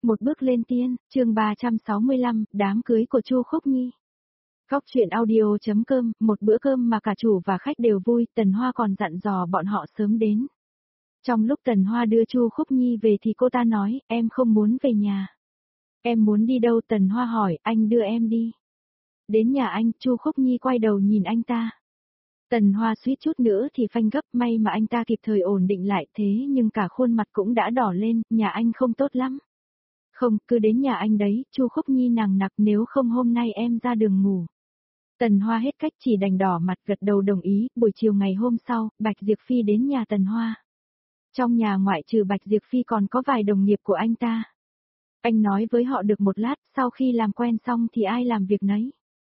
Một bước lên tiên, chương 365, đám cưới của Chu Khúc Nhi. Góc truyện audio.com, một bữa cơm mà cả chủ và khách đều vui, Tần Hoa còn dặn dò bọn họ sớm đến. Trong lúc Tần Hoa đưa Chu Khúc Nhi về thì cô ta nói, em không muốn về nhà. Em muốn đi đâu? Tần Hoa hỏi, anh đưa em đi. Đến nhà anh, Chu Khúc Nhi quay đầu nhìn anh ta. Tần Hoa suýt chút nữa thì phanh gấp, may mà anh ta kịp thời ổn định lại, thế nhưng cả khuôn mặt cũng đã đỏ lên, nhà anh không tốt lắm. Không, cứ đến nhà anh đấy, Chu Khúc Nhi nằng nặc, nếu không hôm nay em ra đường ngủ. Tần Hoa hết cách chỉ đành đỏ mặt gật đầu đồng ý. Buổi chiều ngày hôm sau, Bạch Diệp Phi đến nhà Tần Hoa. Trong nhà ngoại trừ Bạch Diệp Phi còn có vài đồng nghiệp của anh ta. Anh nói với họ được một lát, sau khi làm quen xong thì ai làm việc nấy.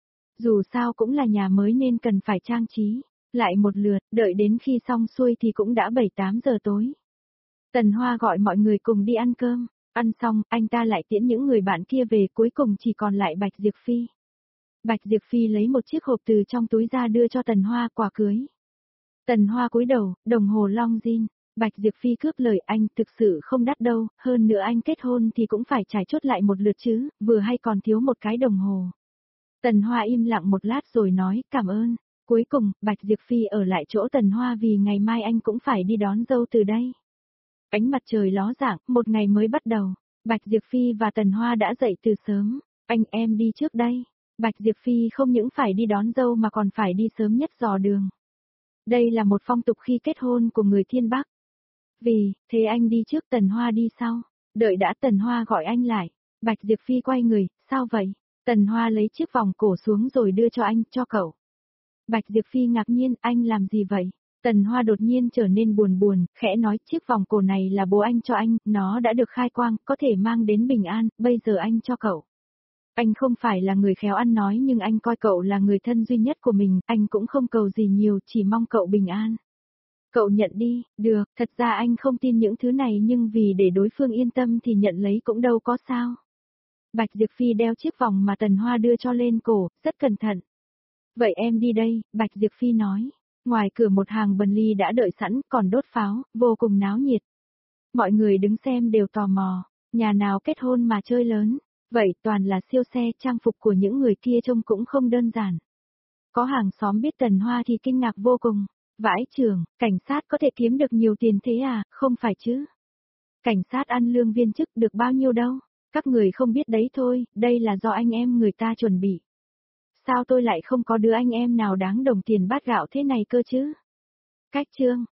Dù sao cũng là nhà mới nên cần phải trang trí. Lại một lượt, đợi đến khi xong xuôi thì cũng đã 7-8 giờ tối. Tần Hoa gọi mọi người cùng đi ăn cơm. Ăn xong, anh ta lại tiễn những người bạn kia về, cuối cùng chỉ còn lại Bạch Diệp Phi. Bạch Diệp Phi lấy một chiếc hộp từ trong túi ra đưa cho Tần Hoa, quà cưới. Tần Hoa cúi đầu, đồng hồ Longines. Bạch Diệp Phi cướp lời, anh thực sự không đắt đâu, hơn nữa anh kết hôn thì cũng phải trải chốt lại một lượt chứ, vừa hay còn thiếu một cái đồng hồ. Tần Hoa im lặng một lát rồi nói, cảm ơn. Cuối cùng, Bạch Diệp Phi ở lại chỗ Tần Hoa vì ngày mai anh cũng phải đi đón dâu từ đây. Ánh mặt trời ló dạng, một ngày mới bắt đầu. Bạch Diệp Phi và Tần Hoa đã dậy từ sớm. Anh em đi trước đây. Bạch Diệp Phi không những phải đi đón dâu mà còn phải đi sớm nhất dò đường. Đây là một phong tục khi kết hôn của người Thiên Bắc. Vì, thế anh đi trước, Tần Hoa đi sau. Đợi đã, Tần Hoa gọi anh lại. Bạch Diệp Phi quay người, sao vậy? Tần Hoa lấy chiếc vòng cổ xuống rồi đưa cho anh, cho cậu. Bạch Diệp Phi ngạc nhiên, anh làm gì vậy? Tần Hoa đột nhiên trở nên buồn, khẽ nói, chiếc vòng cổ này là bố anh cho anh, nó đã được khai quang, có thể mang đến bình an, bây giờ anh cho cậu. Anh không phải là người khéo ăn nói nhưng anh coi cậu là người thân duy nhất của mình, anh cũng không cầu gì nhiều, chỉ mong cậu bình an. Cậu nhận đi, được, thật ra anh không tin những thứ này nhưng vì để đối phương yên tâm thì nhận lấy cũng đâu có sao. Bạch Diệp Phi đeo chiếc vòng mà Tần Hoa đưa cho lên cổ, rất cẩn thận. Vậy em đi đây, Bạch Diệp Phi nói. Ngoài cửa một hàng Bentley đã đợi sẵn, còn đốt pháo, vô cùng náo nhiệt. Mọi người đứng xem đều tò mò, nhà nào kết hôn mà chơi lớn, vậy toàn là siêu xe, trang phục của những người kia trông cũng không đơn giản. Có hàng xóm biết Tần Hoa thì kinh ngạc vô cùng, vãi chưởng, cảnh sát có thể kiếm được nhiều tiền thế à, không phải chứ? Cảnh sát ăn lương viên chức được bao nhiêu đâu, các người không biết đấy thôi, đây là do anh em người ta chuẩn bị. Sao tôi lại không có đứa anh em nào đáng đồng tiền bát gạo thế này cơ chứ? Cách chương.